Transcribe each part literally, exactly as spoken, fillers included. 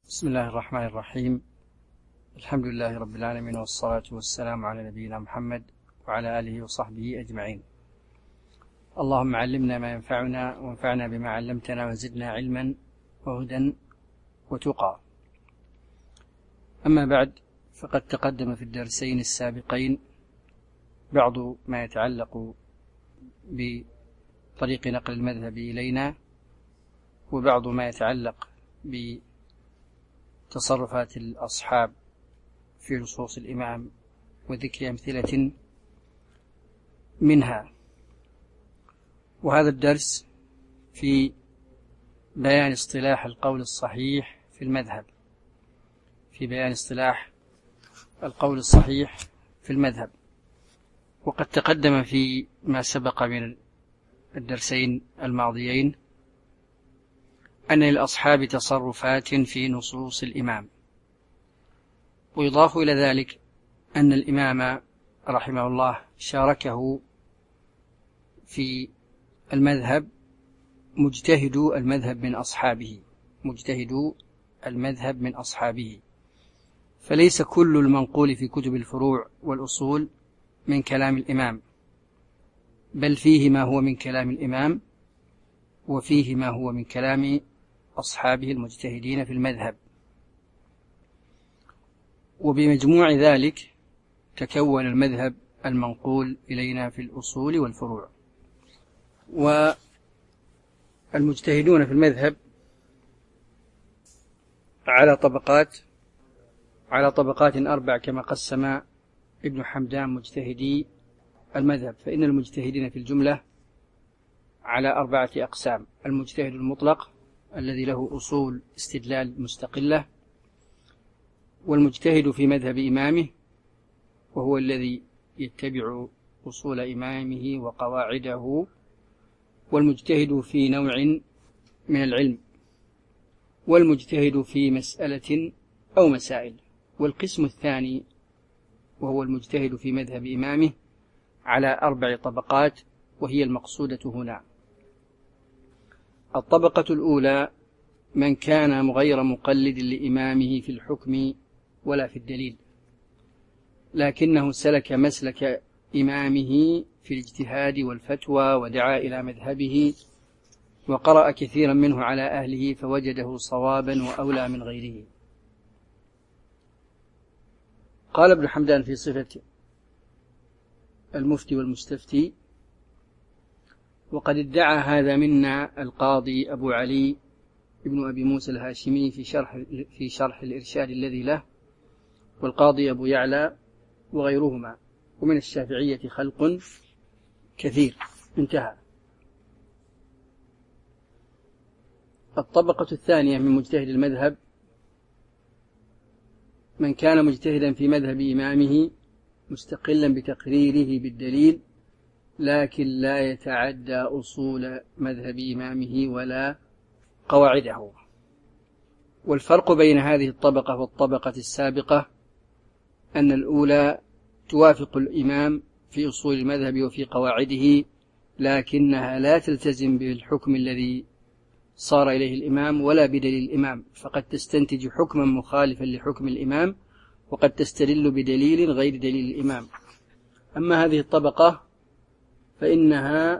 بسم الله الرحمن الرحيم. الحمد لله رب العالمين، والصلاة والسلام على نبينا محمد وعلى آله وصحبه أجمعين. اللهم علمنا ما ينفعنا وانفعنا بما علمتنا وزدنا علما وهدى وتقى. أما بعد، فقد تقدم في الدرسين السابقين بعض ما يتعلق بطريق نقل المذهب إلينا، وبعض ما يتعلق بتصرفات الأصحاب في نصوص الإمام وذكر أمثلة منها. وهذا الدرس في بيان اصطلاح القول الصحيح في المذهب في بيان اصطلاح القول الصحيح في المذهب وقد تقدم في ما سبق من الدرسين الماضيين أن للأصحاب تصرفات في نصوص الإمام، ويضاف إلى ذلك أن الإمام رحمه الله شاركه في المذهب مجتهد المذهب من أصحابه مجتهد المذهب من أصحابه فليس كل المنقول في كتب الفروع والأصول من كلام الإمام، بل فيه ما هو من كلام الإمام وفيه ما هو من كلام أصحابه المجتهدين في المذهب. وبمجموع ذلك تكون المذهب المنقول إلينا في الأصول والفروع. والمجتهدون في المذهب على طبقات على طبقات أربع كما قسم ابن حمدان مجتهدي المذهب، فإن المجتهدين في الجملة على أربعة أقسام: المجتهد المطلق الذي له أصول استدلال مستقلة، والمجتهد في مذهب إمامه وهو الذي يتبع أصول إمامه وقواعده، والمجتهد في نوع من العلم، والمجتهد في مسألة أو مسائل. والقسم الثاني وهو المجتهد في مذهب إمامه على أربع طبقات، وهي المقصودة هنا. الطبقة الأولى من كان غير مقلد لإمامه في الحكم ولا في الدليل، لكنه سلك مسلك إمامه في الاجتهاد والفتوى ودعا إلى مذهبه وقرأ كثيرا منه على أهله فوجده صوابا وأولى من غيره. قال ابن حمدان في صفة المفتي والمستفتي: وقد ادعى هذا منا القاضي أبو علي ابن أبي موسى الهاشمي في شرح, في شرح الإرشاد الذي له، والقاضي أبو يعلى وغيرهما، ومن الشافعية خلق كثير. انتهى. الطبقة الثانية من مجتهد المذهب من كان مجتهدا في مذهب إمامه مستقلا بتقريره بالدليل، لكن لا يتعدى أصول مذهب إمامه ولا قواعده. والفرق بين هذه الطبقة والطبقة السابقة أن الأولى توافق الإمام في أصول المذهب وفي قواعده، لكنها لا تلتزم بالحكم الذي صار إليه الإمام ولا بدليل الإمام، فقد تستنتج حكما مخالفا لحكم الإمام وقد تستدل بدليل غير دليل الإمام. أما هذه الطبقة فإنها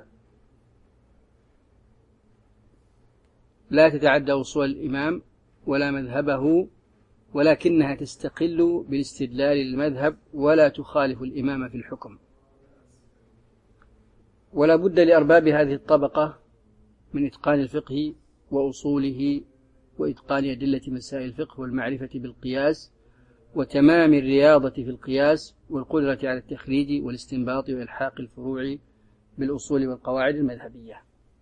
لا تتعدى أصول الإمام ولا مذهبه، ولكنها تستقل بالاستدلال للمذهب ولا تخالف الإمام في الحكم. ولا بد لأرباب هذه الطبقة من إتقان الفقه وأصوله وإتقان أدلة مسائل الفقه والمعرفة بالقياس وتمام الرياضة في القياس والقدرة على التخريج والاستنباط وإلحاق الفروع بالأصول والقواعد المذهبية.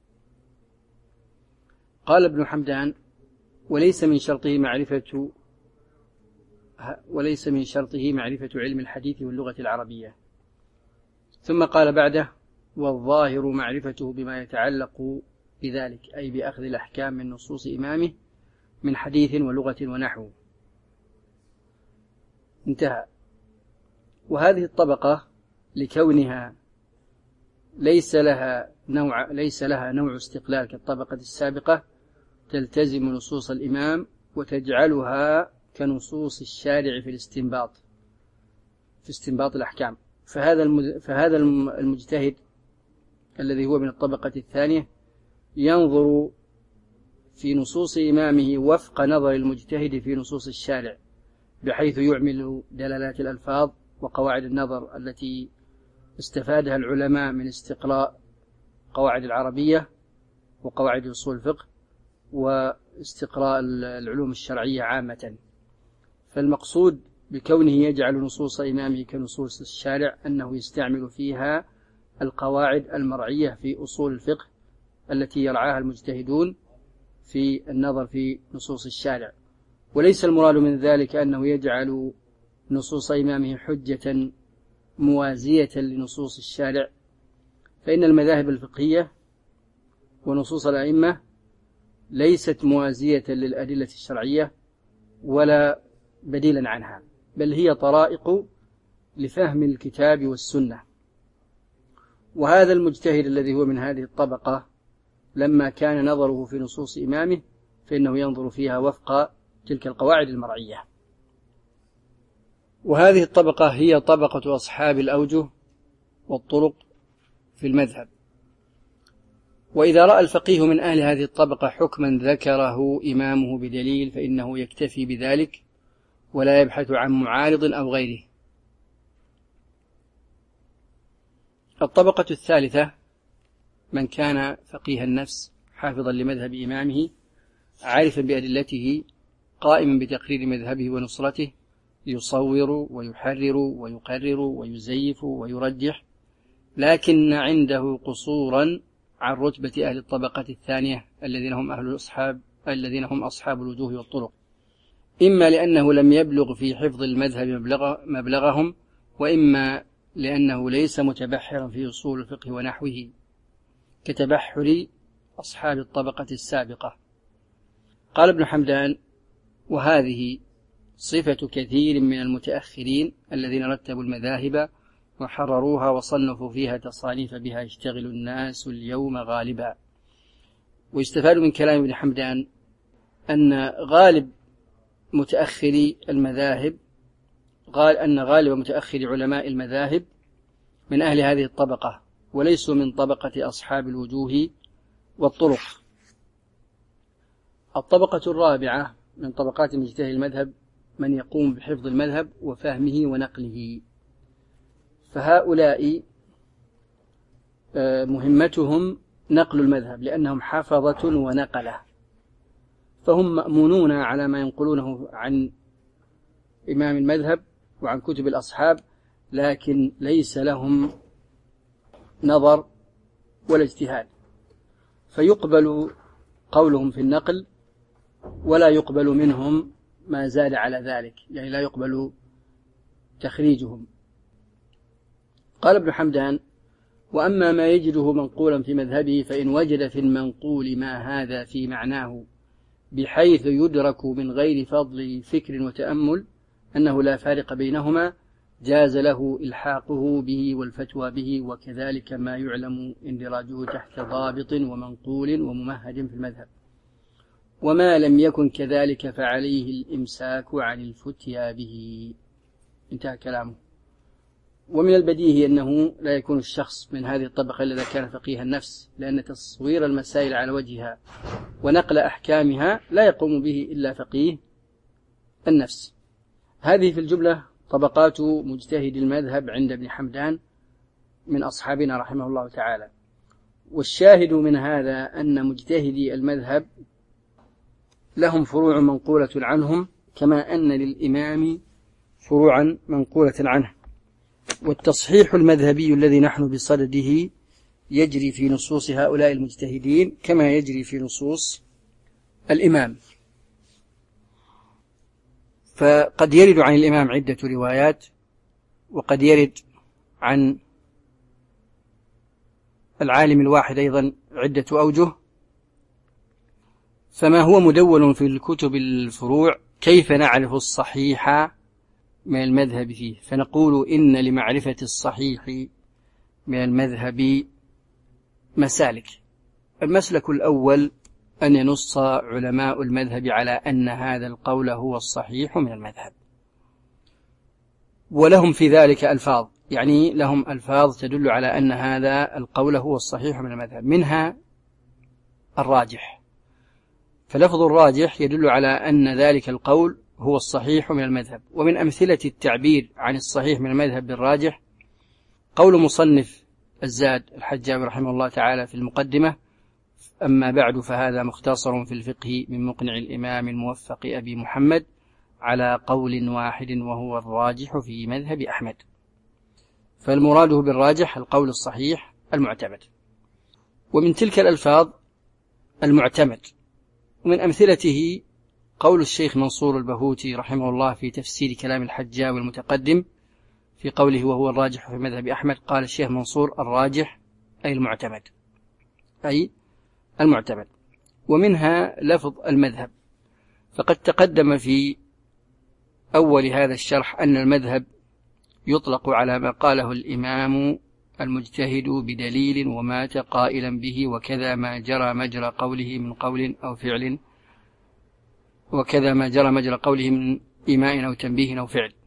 قال ابن حمدان: وليس من شرطه معرفة وليس من شرطه معرفة علم الحديث واللغة العربية. ثم قال بعده: والظاهر معرفته بما يتعلق بذلك، أي بأخذ الأحكام من نصوص إمامه من حديث ولغة ونحو. انتهى. وهذه الطبقة لكونها ليس لها نوع ليس لها نوع استقلال كالطبقة السابقة، تلتزم نصوص الإمام وتجعلها كنصوص الشارع في الاستنباط في استنباط الأحكام. فهذا فهذا المجتهد الذي هو من الطبقة الثانية ينظر في نصوص إمامه وفق نظر المجتهد في نصوص الشارع، بحيث يعمل دلالات الألفاظ وقواعد النظر التي استفادها العلماء من استقراء قواعد العربية وقواعد أصول الفقه واستقراء العلوم الشرعية عامة. فالمقصود بكونه يجعل نصوص إمامه كنصوص الشارع أنه يستعمل فيها القواعد المرعية في أصول الفقه التي يرعاها المجتهدون في النظر في نصوص الشارع، وليس المراد من ذلك أنه يجعل نصوص إمامه حجة موازية لنصوص الشارع، فإن المذاهب الفقهية ونصوص الأئمة ليست موازية للأدلة الشرعية ولا بديلا عنها، بل هي طرائق لفهم الكتاب والسنة. وهذا المجتهد الذي هو من هذه الطبقة لما كان نظره في نصوص إمامه فإنه ينظر فيها وفق تلك القواعد المرعية. وهذه الطبقة هي طبقة أصحاب الأوجه والطرق في المذهب. وإذا رأى الفقيه من أهل هذه الطبقة حكما ذكره إمامه بدليل فإنه يكتفي بذلك ولا يبحث عن معارض أو غيره. الطبقة الثالثة من كان فقيه النفس حافظا لمذهب إمامه عارفا بأدلته قائما بتقرير مذهبه ونصرته، يصور ويحرر ويقرر ويزيف ويرجح، لكن عنده قصورا عن رتبة أهل الطبقة الثانية الذين هم أهل أصحاب الذين هم أصحاب الوجوه والطرق، إما لأنه لم يبلغ في حفظ المذهب مبلغ مبلغهم، وإما لأنه ليس متبحرا في أصول الفقه ونحوه كتبحر أصحاب الطبقة السابقة. قال ابن حمدان: وهذه صفة كثير من المتأخرين الذين رتبوا المذاهب وحرروها وصنفوا فيها تصانيف بها يشتغل الناس اليوم غالبا. ويستفاد من كلام ابن حمدان أن غالب متأخري المذاهب قال أن غالب متأخر علماء المذاهب من أهل هذه الطبقة وليسوا من طبقة أصحاب الوجوه والطرق. الطبقة الرابعة من طبقات مجتهد المذهب من يقوم بحفظ المذهب وفهمه ونقله، فهؤلاء مهمتهم نقل المذهب لأنهم حفظة ونقلة، فهم مأمونون على ما ينقلونه عن إمام المذهب وعن كتب الأصحاب، لكن ليس لهم نظر ولا اجتهاد، فيقبل قولهم في النقل ولا يقبل منهم ما زاد على ذلك، يعني لا يقبل تخريجهم. قال ابن حمدان: وأما ما يجده منقولا في مذهبه فإن وجد في المنقول ما هذا في معناه بحيث يدرك من غير فضل فكر وتأمل أنه لا فارق بينهما جاز له إلحاقه به والفتوى به، وكذلك ما يعلم اندراجه تحت ضابط ومنقول وممهد في المذهب، وما لم يكن كذلك فعليه الإمساك عن الفتيا به. انتهى كلامه. ومن البديهي أنه لا يكون الشخص من هذه الطبقة إلا إذا كان فقيه النفس، لأن تصوير المسائل على وجهها ونقل أحكامها لا يقوم به إلا فقيه النفس. هذه في الجملة طبقات مجتهد المذهب عند ابن حمدان من أصحابنا رحمه الله تعالى. والشاهد من هذا أن مجتهدي المذهب لهم فروع منقولة عنهم كما أن للإمام فروعا منقولة عنه. والتصحيح المذهبي الذي نحن بصدده يجري في نصوص هؤلاء المجتهدين كما يجري في نصوص الإمام. فقد يرد عن الإمام عدة روايات، وقد يرد عن العالم الواحد أيضا عدة أوجه، فما هو مدون في الكتب الفروع كيف نعرف الصحيح من المذهب فيه؟ فنقول إن لمعرفة الصحيح من المذهب مسالك. المسلك الأول أن ينص علماء المذهب على أن هذا القول هو الصحيح من المذهب، ولهم في ذلك ألفاظ، يعني لهم ألفاظ تدل على أن هذا القول هو الصحيح من المذهب، منها الراجح، فلفظ الراجح يدل على أن ذلك القول هو الصحيح من المذهب. ومن أمثلة التعبير عن الصحيح من المذهب بالراجح قول مصنف الزاد الحجاوي رحمه الله تعالى في المقدمة: أما بعد فهذا مختصر في الفقه من مقنع الإمام الموفق أبي محمد على قول واحد وهو الراجح في مذهب أحمد. فالمراده بالراجح القول الصحيح المعتمد. ومن تلك الألفاظ المعتمد، ومن أمثلته قول الشيخ منصور البهوتي رحمه الله في تفسير كلام الحجاوي المتقدم في قوله وهو الراجح في مذهب أحمد، قال الشيخ منصور: الراجح أي المعتمد، أي المعتمد. ومنها لفظ المذهب، فقد تقدم في أول هذا الشرح أن المذهب يطلق على ما قاله الإمام المجتهد بدليل ومات قائلا به، وكذا ما جرى مجرى قوله من قول أو فعل، وكذا ما جرى مجرى قوله من إيماء أو تنبيه أو فعل.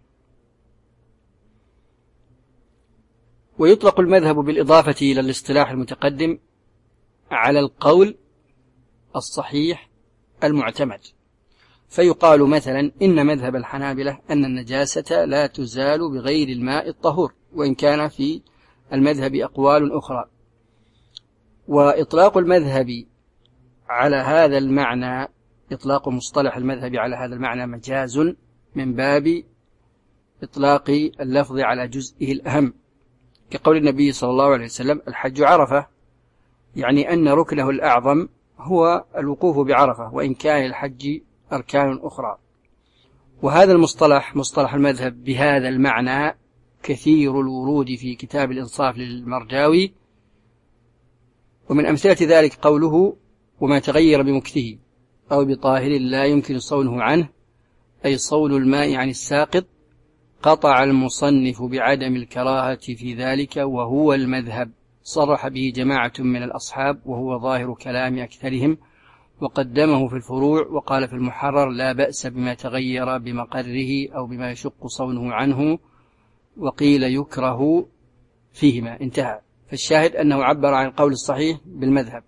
ويطلق المذهب بالإضافة إلى الاصطلاح المتقدم على القول الصحيح المعتمد، فيقال مثلا إن مذهب الحنابلة أن النجاسة لا تزال بغير الماء الطهور، وإن كان في المذهب أقوال أخرى. وإطلاق المذهب على هذا المعنى، إطلاق مصطلح المذهب على هذا المعنى مجاز من باب إطلاق اللفظ على جزئه الأهم، كقول النبي صلى الله عليه وسلم: الحج عرفة، يعني أن ركنه الأعظم هو الوقوف بعرفة، وإن كان الحج أركان أخرى. وهذا المصطلح مصطلح المذهب بهذا المعنى كثير الورود في كتاب الإنصاف للمرداوي. ومن أمثلة ذلك قوله: وما تغير بمكثه أو بطاهر لا يمكن صونه عنه، أي صون الماء عن الساقط، قطع المصنف بعدم الكراهة في ذلك وهو المذهب، صرح به جماعة من الأصحاب وهو ظاهر كلام أكثرهم، وقدمه في الفروع، وقال في المحرر: لا بأس بما تغير بمقره أو بما يشق صونه عنه، وقيل يكره فيهما، انتهى. فالشاهد أنه عبر عن القول الصحيح بالمذهب.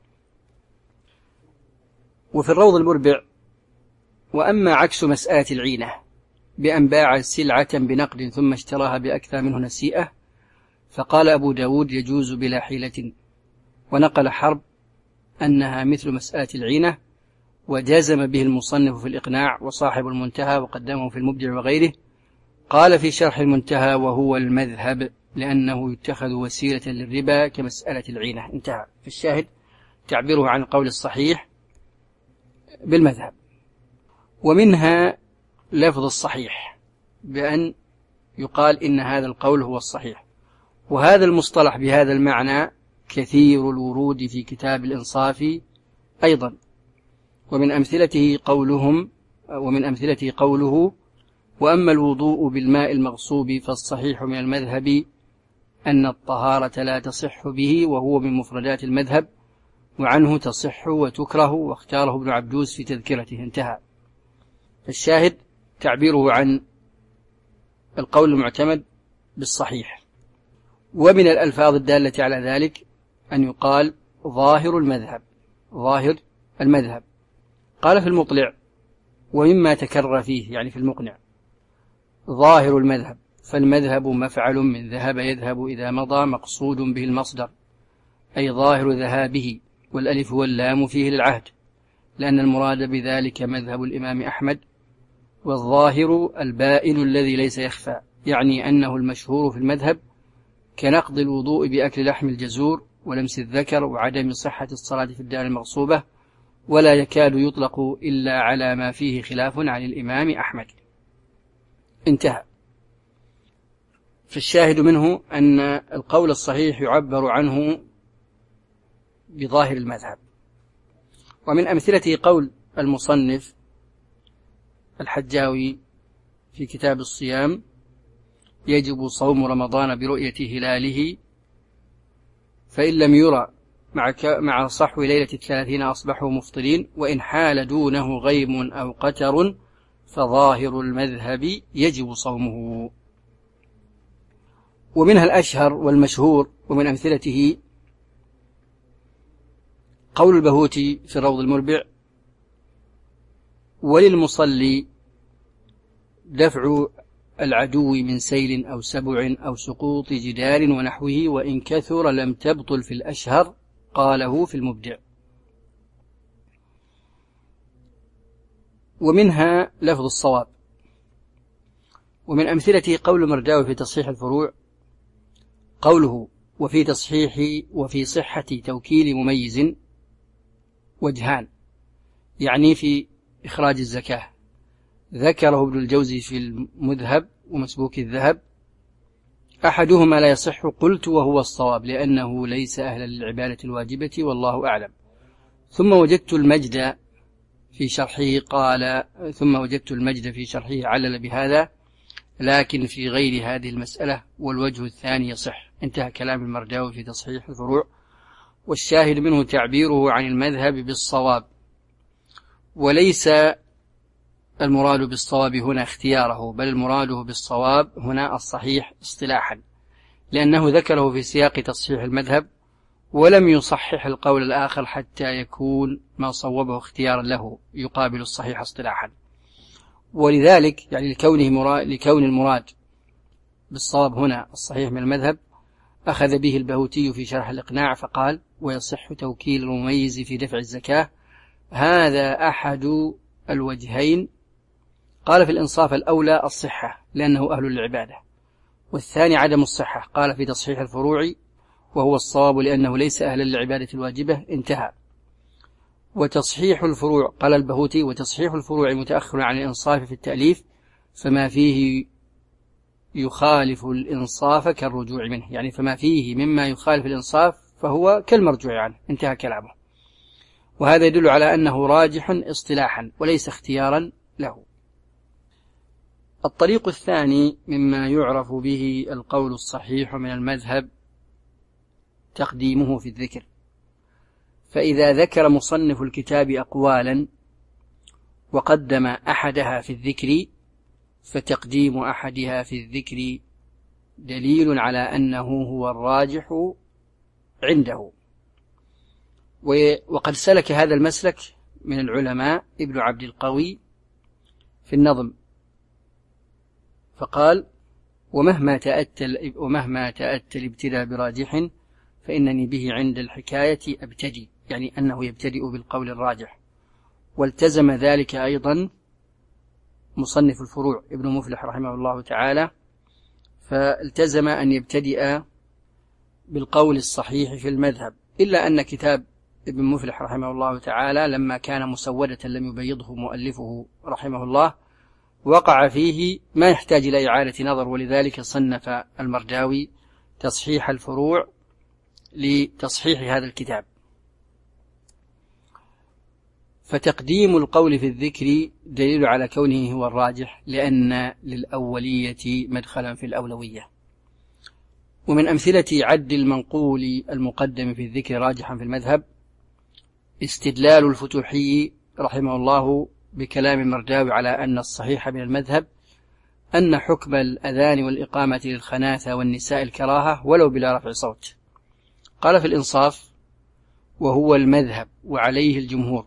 وفي الروض المربع: وأما عكس مسألة العينة بأن باع سلعة بنقد ثم اشتراها بأكثر منه نسيئة، فقال أبو داود: يجوز بلا حيلة، ونقل حرب أنها مثل مسألة العينة، وجازم به المصنف في الإقناع وصاحب المنتهى، وقدمه في المبدع وغيره. قال في شرح المنتهى: وهو المذهب لأنه يتخذ وسيلة للربا كمسألة العينة، انتهى. في الشاهد تعبيره عن القول الصحيح بالمذهب. ومنها لفظ الصحيح بأن يقال إن هذا القول هو الصحيح، وهذا المصطلح بهذا المعنى كثير الورود في كتاب الإنصاف أيضا. ومن أمثلته قولهم ومن أمثلته قوله: وأما الوضوء بالماء المغصوب فالصحيح من المذهب أن الطهارة لا تصح به، وهو من مفردات المذهب، وعنه تصح وتكره، واختاره ابن عبدوس في تذكرته، انتهى. الشاهد تعبيره عن القول المعتمد بالصحيح. ومن الألفاظ الدالة على ذلك أن يقال ظاهر المذهب، ظاهر المذهب. قال في المطلع: ومما تكرر فيه، يعني في المقنع، ظاهر المذهب، فالمذهب مفعل من ذهب يذهب إذا مضى مقصود به المصدر، أي ظاهر ذهابه، والألف واللام فيه للعهد، لأن المراد بذلك مذهب الإمام أحمد. والظاهر البائن الذي ليس يخفى، يعني أنه المشهور في المذهب كنقض الوضوء بأكل لحم الجزور ولمس الذكر وعدم صحة الصلاة في الدار المغصوبة، ولا يكاد يطلق إلا على ما فيه خلاف عن الإمام أحمد، انتهى. فالشاهد منه أن القول الصحيح يعبر عنه بظاهر المذهب. ومن أمثلته قول المصنف الحجاوي في كتاب الصيام: يجب صوم رمضان برؤية هلاله، فإن لم يرى مع, مع صحو ليلة الثلاثين أصبحوا مفطرين، وإن حال دونه غيم أو قتر فظاهر المذهب يجب صومه. ومنها الأشهر والمشهور ومن أمثلته قول البهوتي في الروض المربع: وللمصلي دفع العدو من سيل أو سبع أو سقوط جدار ونحوه، وإن كثر لم تبطل في الأشهر، قاله في المبدع. ومنها لفظ الصواب. ومن أمثلته قول المرداوي في تصحيح الفروع قوله: وفي تصحيح وفي صحة توكيل مميز وجهان، يعني في إخراج الزكاة. ذكره ابن الجوزي في المذهب ومسبوك الذهب: أحدهما لا يصح، قلت وهو الصواب لأنه ليس أهلا للعبادة الواجبة والله أعلم. ثم وجدت المجد في شرحه قال ثم وجدت المجد في شرحه علل بهذا، لكن في غير هذه المسألة، والوجه الثاني يصح. انتهى كلام المرداوي في تصحيح الفروع. والشاهد منه تعبيره عن المذهب بالصواب، وليس المراد بالصواب هنا اختياره، بل المراد بالصواب هنا الصحيح اصطلاحا، لأنه ذكره في سياق تصحيح المذهب ولم يصحح القول الآخر حتى يكون ما صوبه اختيارا له يقابل الصحيح اصطلاحا. ولذلك يعني لكونه مراد لكون المراد بالصواب هنا الصحيح من المذهب أخذ به البهوتي في شرح الإقناع فقال: ويصح توكيل المميز في دفع الزكاة، هذا أحد الوجهين. قال في الإنصاف: الأولى الصحة لأنه أهل للعبادة، والثاني عدم الصحة. قال في تصحيح الفروع: وهو الصواب لأنه ليس أهلا للعبادة الواجبة. انتهى. وتصحيح الفروع، قال البهوتي: وتصحيح الفروع متأخر عن الإنصاف في التأليف، فما فيه يخالف الإنصاف كالرجوع منه، يعني فما فيه مما يخالف الإنصاف فهو كالمرجوع عنه. انتهى كلامه. وهذا يدل على أنه راجح اصطلاحا وليس اختيارا له. الطريق الثاني مما يعرف به القول الصحيح من المذهب تقديمه في الذكر. فإذا ذكر مصنف الكتاب أقوالا وقدم أحدها في الذكر، فتقديم أحدها في الذكر دليل على أنه هو الراجح عنده. وقد سلك هذا المسلك من العلماء ابن عبد القوي في النظم، فقال: ومهما تأتى ومهما تأتى الابتداء براجح فإنني به عند الحكاية أبتدي، يعني أنه يبتدئ بالقول الراجح. والتزم ذلك أيضا مصنف الفروع ابن مفلح رحمه الله تعالى، فالتزم أن يبتدئ بالقول الصحيح في المذهب، إلا أن كتاب ابن مفلح رحمه الله تعالى لما كان مسودة لم يبيضه مؤلفه رحمه الله وقع فيه ما يحتاج إلى إعادة نظر، ولذلك صنف المرداوي تصحيح الفروع لتصحيح هذا الكتاب. فتقديم القول في الذكر دليل على كونه هو الراجح، لأن للأولية مدخلا في الأولوية. ومن أمثلة عد المنقول المقدم في الذكر راجحا في المذهب استدلال الفتوحي رحمه الله بكلام المرداوي على أن الصحيح من المذهب أن حكم الأذان والإقامة للخناثة والنساء الكراهة ولو بلا رفع صوت. قال في الإنصاف: وهو المذهب وعليه الجمهور.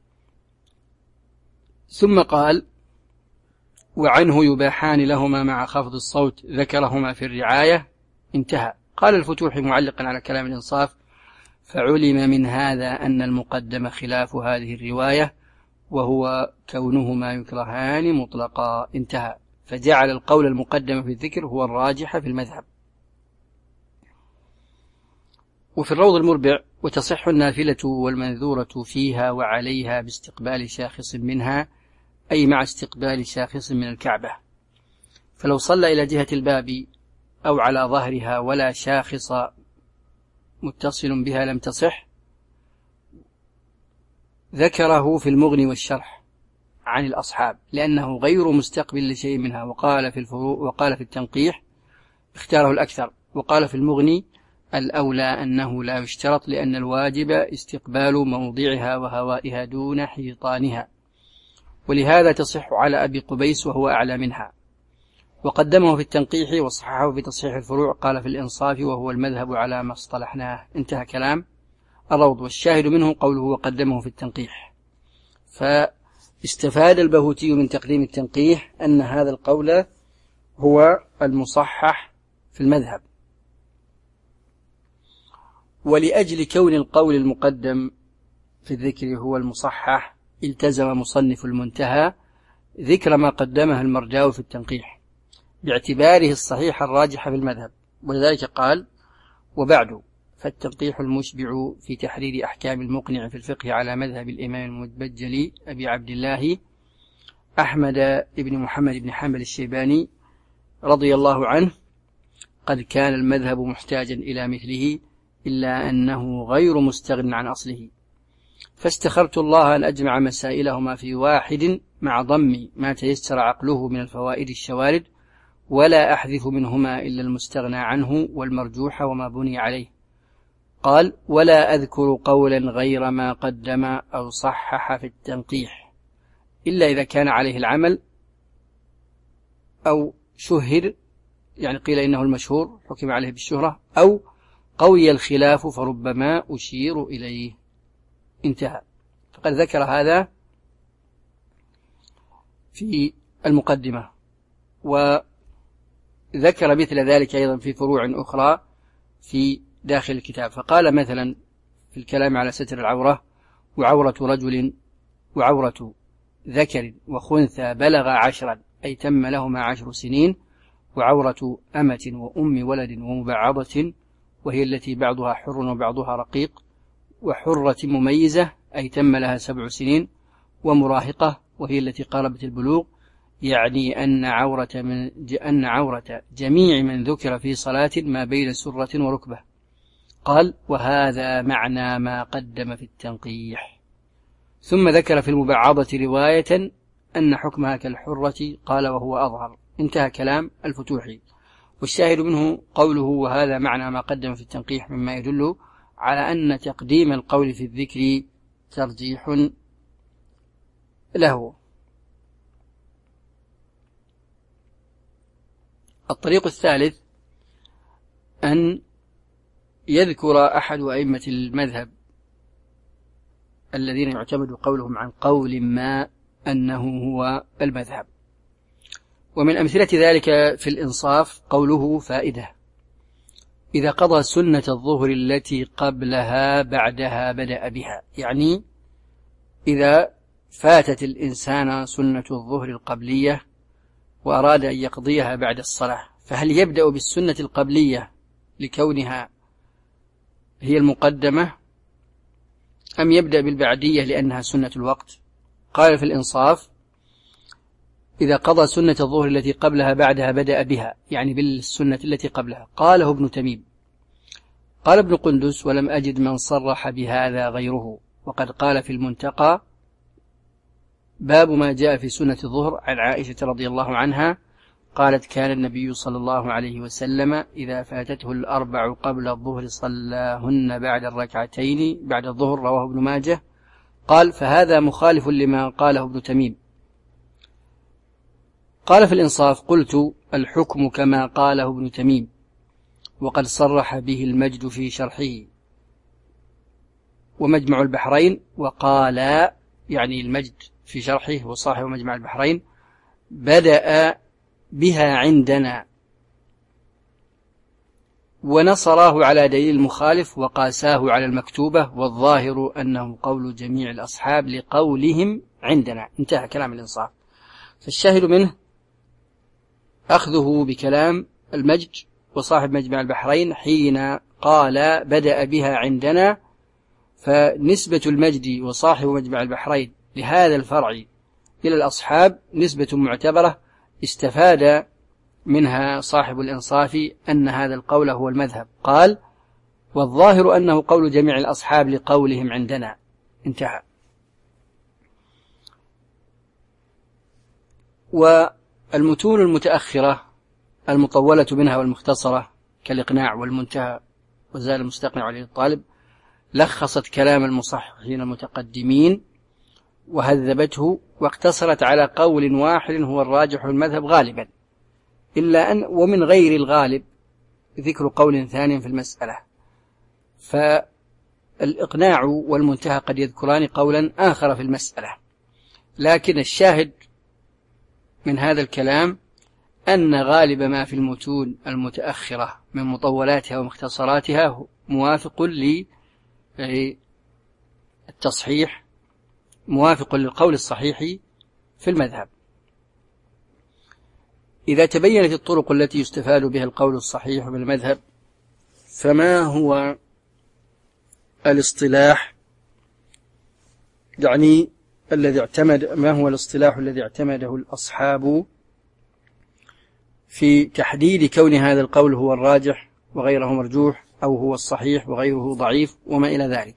ثم قال: وعنه يباحان لهما مع خفض الصوت، ذكرهما في الرعاية. انتهى. قال الفتوحي معلقا على كلام الإنصاف: فعلم من هذا أن المقدم خلاف هذه الرواية، وهو كونهما يكرهان مطلقا. انتهى. فجعل القول المقدم في الذكر هو الراجح في المذهب. وفي الروض المربع: وتصح النافلة والمنذورة فيها وعليها باستقبال شاخص منها، أي مع استقبال شاخص من الكعبة. فلو صلى إلى جهة الباب أو على ظهرها ولا شاخص متصل بها لم تصح. ذكره في المغني والشرح عن الأصحاب لأنه غير مستقبل لشيء منها، وقال في الفروع وقال في التنقيح اختاره الأكثر، وقال في المغني الأولى أنه لا يشترط، لأن الواجب استقبال موضعها وهوائها دون حيطانها، ولهذا تصح على أبي قبيس وهو أعلى منها. وقدمه في التنقيح وصححه في تصحيح الفروع، قال في الإنصاف وهو المذهب على ما اصطلحناه. انتهى كلام الروض. والشاهد منه قوله وقدمه في التنقيح. فاستفاد البهوتي من تقديم التنقيح أن هذا القول هو المصحح في المذهب. ولأجل كون القول المقدم في الذكر هو المصحح التزم مصنف المنتهى ذكر ما قدمه المرداوي في التنقيح باعتباره الصحيح الراجح في المذهب، ولذلك قال: وبعد فالتنقيح المشبع في تحرير أحكام المقنع في الفقه على مذهب الإمام المتبجلي أبي عبد الله أحمد بن محمد بن حنبل الشيباني رضي الله عنه قد كان المذهب محتاجا إلى مثله، إلا أنه غير مستغن عن أصله، فاستخرت الله أن أجمع مسائلهما في واحد مع ضم ما تيسر عقله من الفوائد الشوارد، ولا أحذف منهما إلا المستغنى عنه والمرجوح وما بني عليه. قال: ولا أذكر قولا غير ما قدم أو صحح في التنقيح إلا إذا كان عليه العمل أو شهر، يعني قيل إنه المشهور حكم عليه بالشهرة، أو قوي الخلاف فربما أشير إليه. انتهى. فقد ذكر هذا في المقدمة، وذكر مثل ذلك أيضا في فروع أخرى في داخل الكتاب. فقال مثلا في الكلام على ستر العورة: وعورة رجل وعورة ذكر وخنثى بلغ عشرا، أي تم لهما عشر سنين، وعورة أمة وأم ولد ومبعضة، وهي التي بعضها حر وبعضها رقيق، وحرة مميزة، أي تم لها سبع سنين، ومراهقة، وهي التي قاربت البلوغ، يعني أن عورة, من أن عورة جميع من ذكر في صلاة ما بين سرة وركبة. قال: وهذا معنى ما قدم في التنقيح. ثم ذكر في المبعضة رواية أن حكمها كالحرة، قال: وهو أظهر. انتهى كلام الفتوحي. والشاهد منه قوله: وهذا معنى ما قدم في التنقيح، مما يدل على أن تقديم القول في الذكر ترجيح له. الطريق الثالث أن يذكر أحد أئمة المذهب الذين يعتمد قولهم عن قول ما أنه هو المذهب. ومن أمثلة ذلك في الإنصاف قوله: فائدة: إذا قضى سنة الظهر التي قبلها بعدها بدأ بها، يعني إذا فاتت الإنسان سنة الظهر القبلية وأراد أن يقضيها بعد الصلاة، فهل يبدأ بالسنة القبلية لكونها هي المقدمة، أم يبدأ بالبعدية لأنها سنة الوقت؟ قال في الإنصاف: إذا قضى سنة الظهر التي قبلها بعدها بدأ بها، يعني بالسنة التي قبلها. قاله ابن تميم. قال ابن قندس: ولم أجد من صرح بهذا غيره. وقد قال في المنتقى: باب ما جاء في سنة الظهر، عن عائشة رضي الله عنها قالت: كان النبي صلى الله عليه وسلم إذا فاتته الأربع قبل الظهر صلاهن بعد الركعتين بعد الظهر. رواه ابن ماجه. قال: فهذا مخالف لما قاله ابن تميم. قال في الإنصاف: قلت: الحكم كما قاله ابن تميم، وقد صرح به المجد في شرحه ومجمع البحرين. وقال، يعني المجد في شرحه وصاحب مجمع البحرين: بدأ بها عندنا، ونصراه على دليل المخالف وقاساه على المكتوبة، والظاهر أنه قول جميع الأصحاب لقولهم عندنا. انتهى كلام الإنصاف. فالشاهد منه أخذه بكلام المجد وصاحب مجمع البحرين حين قال بدأ بها عندنا، فنسبة المجد وصاحب مجمع البحرين لهذا الفرع إلى الأصحاب نسبة معتبرة استفاد منها صاحب الإنصاف أن هذا القول هو المذهب. قال: والظاهر أنه قول جميع الأصحاب لقولهم عندنا. انتهى. والمتون المتأخرة المطولة منها والمختصرة كالإقناع والمنتهى وزال المستقنع عليه الطالب لخصت كلام المصححين المتقدمين وهذبته واقتصرت على قول واحد هو الراجح المذهب غالبا، إلا أن ومن غير الغالب ذكر قول ثاني في المسألة. فالإقناع والمنتهى قد يذكران قولا آخر في المسألة، لكن الشاهد من هذا الكلام أن غالب ما في المتون المتأخرة من مطولاتها ومختصراتها موافق للتصحيح، موافق للقول الصحيح في المذهب. إذا تبينت الطرق التي يستفاد بها القول الصحيح بالمذهب، فما هو الاصطلاح يعني الذي اعتمد ما هو الاصطلاح الذي اعتمده الأصحاب في تحديد كون هذا القول هو الراجح وغيره مرجوح، أو هو الصحيح وغيره ضعيف، وما إلى ذلك؟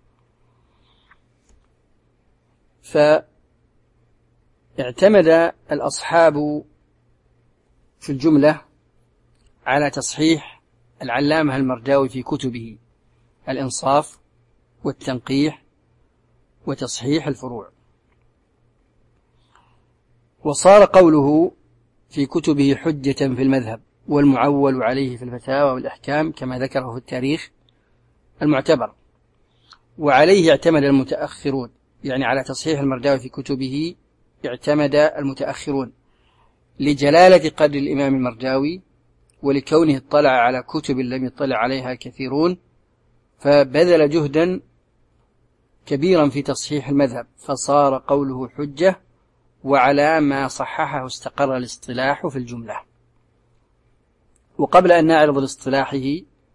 فاعتمد الأصحاب في الجملة على تصحيح العلامة المرداوي في كتبه الإنصاف والتنقيح وتصحيح الفروع، وصار قوله في كتبه حجة في المذهب والمعول عليه في الفتاوى والأحكام كما ذكره في التاريخ المعتبر. وعليه اعتمد المتأخرون، يعني على تصحيح المرداوي في كتبه اعتمد المتأخرون لجلالة قدر الإمام المرداوي ولكونه اطلع على كتب لم يطلع عليها كثيرون، فبذل جهدا كبيرا في تصحيح المذهب، فصار قوله حجة، وعلى ما صححه استقر الاصطلاح في الجملة. وقبل أن نعرض لاصطلاحه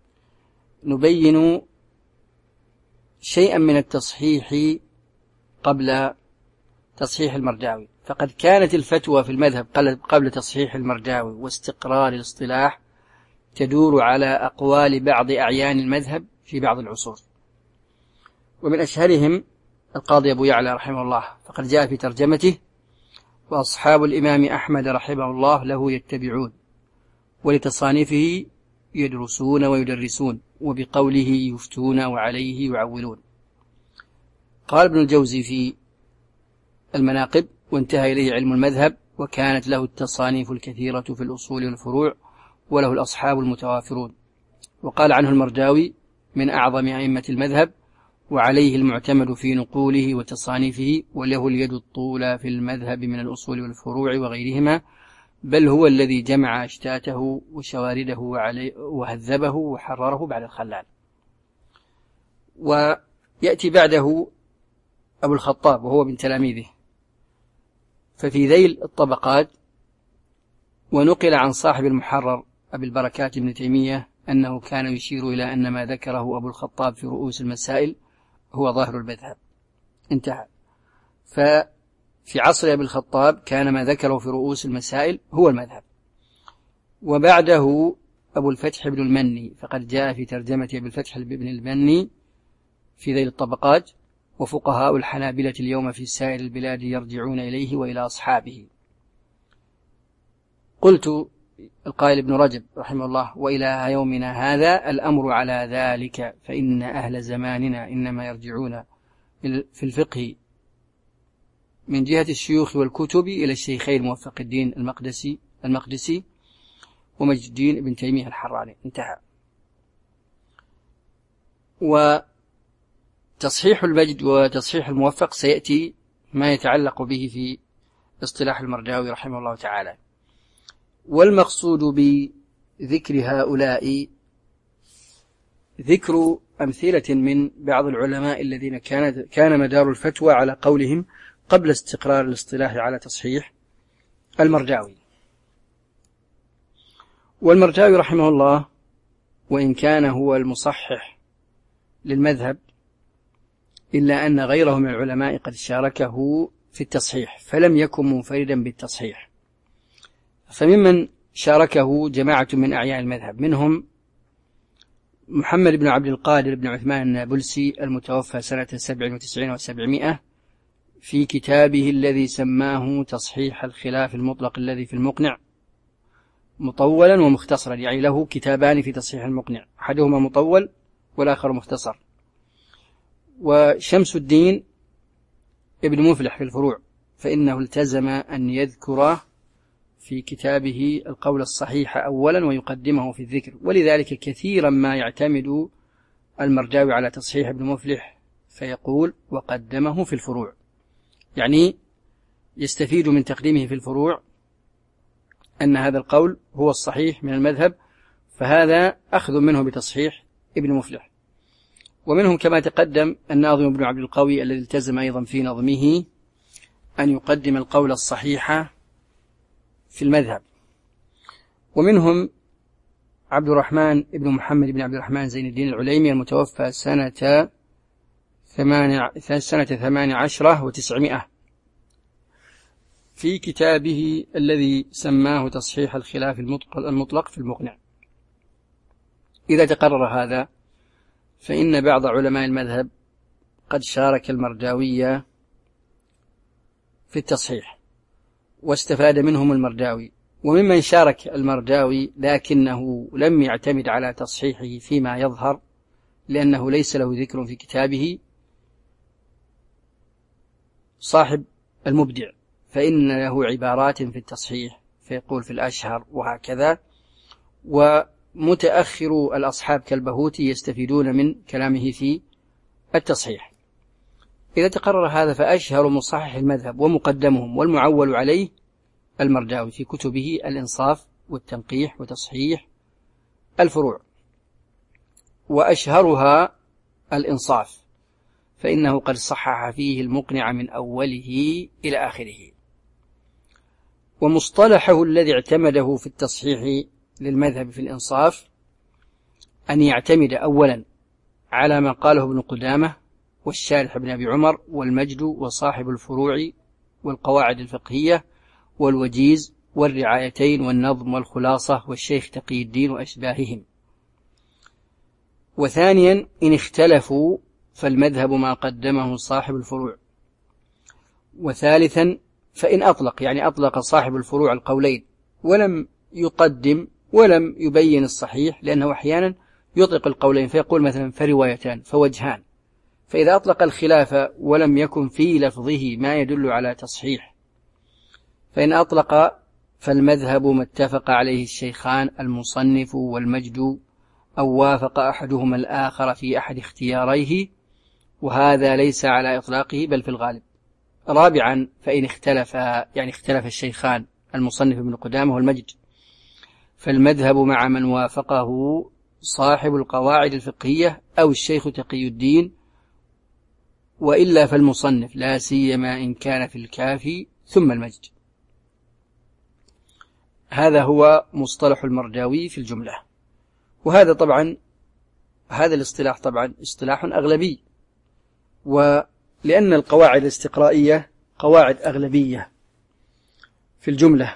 نبين شيئا من التصحيح قبل تصحيح المرداوي. فقد كانت الفتوى في المذهب قبل تصحيح المرداوي واستقرار الاصطلاح تدور على أقوال بعض أعيان المذهب في بعض العصور، ومن أشهرهم القاضي أبو يعلى رحمه الله، فقد جاء في ترجمته: وأصحاب الإمام أحمد رحمه الله له يتبعون، ولتصانيفه يدرسون ويدرسون، وبقوله يفتون وعليه يعولون. قال ابن الجوزي في المناقب: وانتهى إليه علم المذهب، وكانت له التصانيف الكثيرة في الأصول والفروع، وله الأصحاب المتوافرون. وقال عنه المرداوي: من أعظم أئمة المذهب، وعليه المعتمد في نقوله وتصانيفه، وله اليد الطولى في المذهب من الأصول والفروع وغيرهما، بل هو الذي جمع أشتاته وشوارده وهذبه وحرره بعد الخلال. ويأتي بعده أبو الخطاب وهو من تلاميذه، ففي ذيل الطبقات. ونقل عن صاحب المحرر أبي البركات ابن تيمية أنه كان يشير إلى أن ما ذكره أبو الخطاب في رؤوس المسائل هو ظاهر المذهب. انتهى. ففي عصر أبي الخطاب كان ما ذكره في رؤوس المسائل هو المذهب. وبعده أبو الفتح بن المني، فقد جاء في ترجمة أبي الفتح بن المني في ذيل الطبقات: وفقهاء الحنابلة اليوم في سائر البلاد يرجعون إليه وإلى أصحابه. قلت القائل ابن رجب رحمه الله: وإلى يومنا هذا الأمر على ذلك، فإن أهل زماننا إنما يرجعون في الفقه من جهة الشيوخ والكتب إلى الشيخين موفق الدين المقدسي المقدسي ومجد الدين ابن تيمية الحراني. انتهى. وتصحيح المجد وتصحيح الموفق سيأتي ما يتعلق به في اصطلاح المرداوي رحمه الله تعالى. والمقصود بذكر هؤلاء ذكر أمثلة من بعض العلماء الذين كانت كان مدار الفتوى على قولهم قبل استقرار الاصطلاح على تصحيح المرداوي. والمرداوي رحمه الله وإن كان هو المصحح للمذهب، إلا أن غيره من العلماء قد شاركه في التصحيح، فلم يكن منفردا بالتصحيح. فممن شاركه جماعة من أعيان المذهب، منهم محمد بن عبد القادر بن عثمان النابلسي المتوفى سنة سبع وتسعين وسبعمائة في كتابه الذي سماه تصحيح الخلاف المطلق الذي في المقنع، مطولا ومختصرا، يعني له كتابان في تصحيح المقنع، أحدهما مطول والآخر مختصر. وشمس الدين ابن مفلح في الفروع، فإنه التزم أن يذكر في كتابه القول الصحيح أولا ويقدمه في الذكر، ولذلك كثيرا ما يعتمد المرداوي على تصحيح ابن مفلح فيقول وقدمه في الفروع، يعني يستفيد من تقديمه في الفروع أن هذا القول هو الصحيح من المذهب، فهذا أخذ منه بتصحيح ابن مفلح. ومنهم كما تقدم الناظم ابن عبد القوي الذي التزم أيضا في نظمه أن يقدم القول الصحيح في المذهب. ومنهم عبد الرحمن ابن محمد بن عبد الرحمن زين الدين العليمي المتوفى سنة ثمان سنة ثمان عشرة وتسعمائة، في كتابه الذي سماه تصحيح الخلاف المطلق في المقنع. إذا تقرر هذا فإن بعض علماء المذهب قد شارك المرداوي في التصحيح واستفاد منهم المرداوي، وممن شارك المرداوي لكنه لم يعتمد على تصحيحه فيما يظهر لأنه ليس له ذكر في كتابه صاحب المبدع، فإن له عبارات في التصحيح فيقول في الأشهر وهكذا، ومتأخر الأصحاب كالبهوتي يستفيدون من كلامه في التصحيح. إذا تقرر هذا فأشهر مصحح المذهب ومقدمهم والمعول عليه المرداوي في كتبه الإنصاف والتنقيح وتصحيح الفروع، وأشهرها الإنصاف فإنه قد صحح فيه المقنع من أوله إلى آخره. ومصطلحه الذي اعتمده في التصحيح للمذهب في الإنصاف أن يعتمد أولا على ما قاله ابن قدامة والشارح بن أبي عمر والمجد وصاحب الفروع والقواعد الفقهية والوجيز والرعايتين والنظم والخلاصة والشيخ تقي الدين وأشباههم. وثانيا إن اختلفوا فالمذهب ما قدمه صاحب الفروع. وثالثا فإن أطلق، يعني أطلق صاحب الفروع القولين ولم يقدم ولم يبين الصحيح، لأنه أحيانا يطلق القولين فيقول مثلا فروايتان فوجهان، فإذا أطلق الخلاف ولم يكن في لفظه ما يدل على تصحيح فإن أطلق فالمذهب ما اتفق عليه الشيخان المصنف والمجد أو وافق أحدهما الآخر في أحد اختياريه، وهذا ليس على إطلاقه بل في الغالب. رابعا فإن اختلف، يعني اختلف الشيخان المصنف ابن قدامة والمجد، فالمذهب مع من وافقه صاحب القواعد الفقهية أو الشيخ تقي الدين، وإلا فالمصنف لا سيما إن كان في الكافي ثم المجد. هذا هو مصطلح المرداوي في الجملة. وهذا طبعا هذا الاصطلاح طبعا اصطلاح أغلبي، ولأن القواعد الاستقرائية قواعد أغلبية في الجملة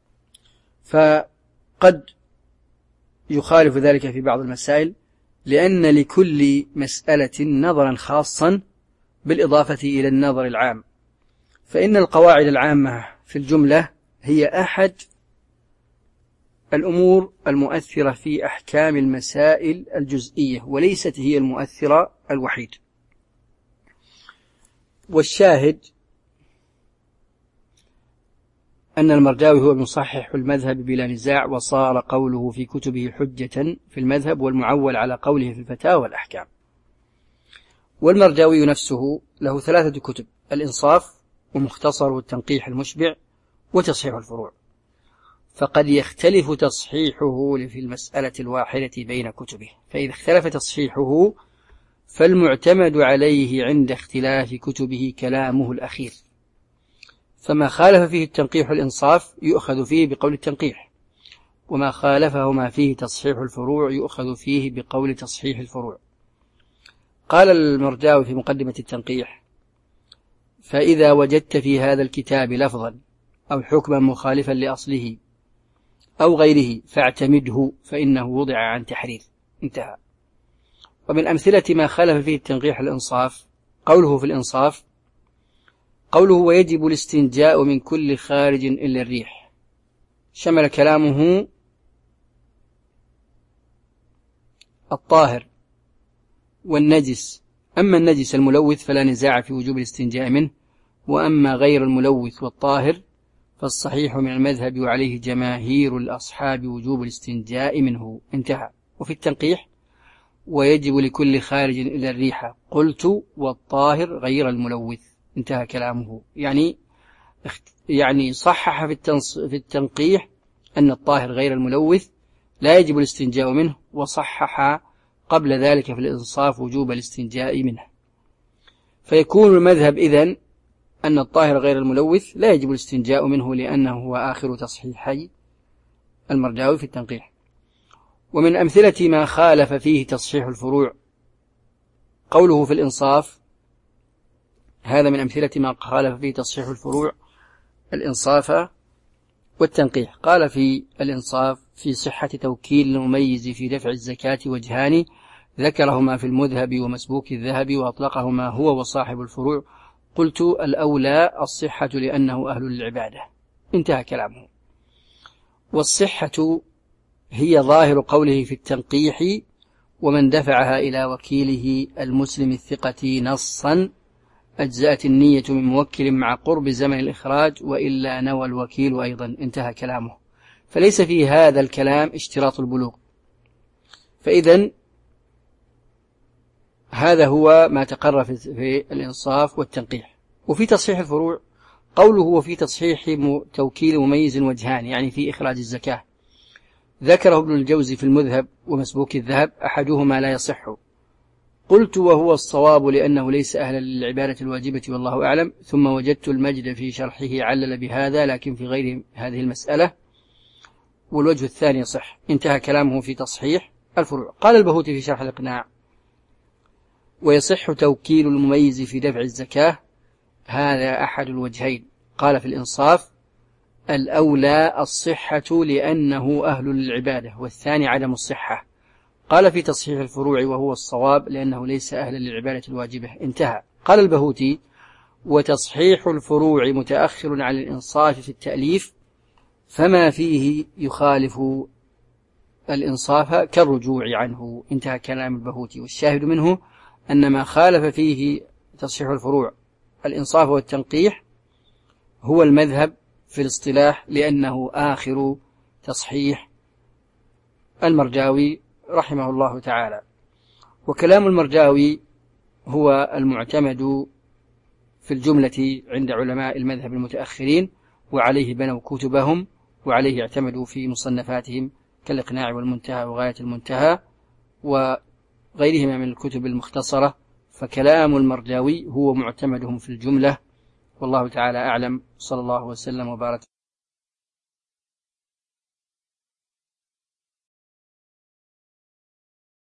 فقد يخالف ذلك في بعض المسائل، لأن لكل مسألة نظرا خاصا بالإضافة إلى النظر العام، فإن القواعد العامة في الجملة هي أحد الأمور المؤثرة في أحكام المسائل الجزئية وليست هي المؤثرة الوحيد. والشاهد أن المرداوي هو مصحح المذهب بلا نزاع، وصار قوله في كتبه حجة في المذهب والمعول على قوله في الفتاوى والأحكام. والمرداوي نفسه له ثلاثة كتب: الإنصاف ومختصر التنقيح المشبع وتصحيح الفروع، فقد يختلف تصحيحه في المسألة الواحدة بين كتبه، فإذا اختلف تصحيحه فالمعتمد عليه عند اختلاف كتبه كلامه الأخير، فما خالف فيه التنقيح الإنصاف يؤخذ فيه بقول التنقيح، وما خالفه ما فيه تصحيح الفروع يؤخذ فيه بقول تصحيح الفروع. قال المرداوي في مقدمة التنقيح: فإذا وجدت في هذا الكتاب لفظا أو حكما مخالفا لأصله أو غيره فاعتمده فإنه وضع عن تحرير. انتهى. ومن أمثلة ما خالف فيه التنقيح الإنصاف قوله في الإنصاف قوله: ويجب الاستنجاء من كل خارج إلا الريح، شمل كلامه الطاهر والنجس. أما النجس الملوث فلا نزاع في وجوب الاستنجاء منه، وأما غير الملوث والطاهر فالصحيح من المذهب وعليه جماهير الأصحاب وجوب الاستنجاء منه. انتهى. وفي التنقيح: ويجب لكل خارج إلى الريحة، قلت والطاهر غير الملوث. انتهى كلامه. يعني يعني صحح في, في التنقيح أن الطاهر غير الملوث لا يجب الاستنجاء منه، وصحح قبل ذلك في الإنصاف وجوب الاستنجاء منه. فيكون المذهب إذن أن الطاهر غير الملوث لا يجب الاستنجاء منه، لأنه هو آخر تصحيحي المرداوي في التنقيح. ومن أمثلة ما خالف فيه تصحيح الفروع قوله في الإنصاف، هذا من أمثلة ما خالف فيه تصحيح الفروع الإنصاف والتنقيح. قال في الإنصاف: في صحة توكيل المميز في دفع الزكاة وجهان، ذكرهما في المذهب ومسبوك الذهب، وأطلقهما هو وصاحب الفروع. قلت الأولى الصحة لأنه أهل للعبادة. انتهى كلامه. والصحة هي ظاهر قوله في التنقيح: ومن دفعها إلى وكيله المسلم الثقة نصا أجزأت النية من موكل مع قرب زمن الإخراج، وإلا نوى الوكيل أيضا. انتهى كلامه. فليس في هذا الكلام اشتراط البلوغ. فإذن هذا هو ما تقرر في الإنصاف والتنقيح. وفي تصحيح الفروع قوله: وفي تصحيح توكيل مميز وجهان، يعني في إخراج الزكاة. ذكره ابن الجوزي في المذهب ومسبوك الذهب، أحدهما لا يصح. قلت وهو الصواب لأنه ليس أهلا للعبادة الواجبة والله أعلم. ثم وجدت المجد في شرحه علل بهذا، لكن في غير هذه المسألة، والوجه الثاني يصح. انتهى كلامه في تصحيح الفروع. قال البهوتي في شرح الإقناع: ويصح توكيل المميز في دفع الزكاة، هذا أحد الوجهين. قال في الإنصاف: الأولى الصحة لأنه أهل للعبادة، والثاني عدم الصحة. قال في تصحيح الفروع: وهو الصواب لأنه ليس أهلا للعبادة الواجبة. انتهى. قال البهوتي: وتصحيح الفروع متأخر عن الإنصاف في التأليف، فما فيه يخالف الإنصاف كالرجوع عنه. انتهى كلام البهوتي. والشاهد منه أن ما خالف فيه تصحيح الفروع الإنصاف والتنقيح هو المذهب في الاصطلاح، لأنه آخر تصحيح المرداوي رحمه الله تعالى. وكلام المرداوي هو المعتمد في الجملة عند علماء المذهب المتأخرين، وعليه بنوا كتبهم، وعليه اعتمدوا في مصنفاتهم كالإقناع والمنتهى وغاية المنتهى وغيرهما من الكتب المختصرة. فكلام المرداوي هو معتمدهم في الجملة، والله تعالى أعلم. صلى الله وسلم وبارك.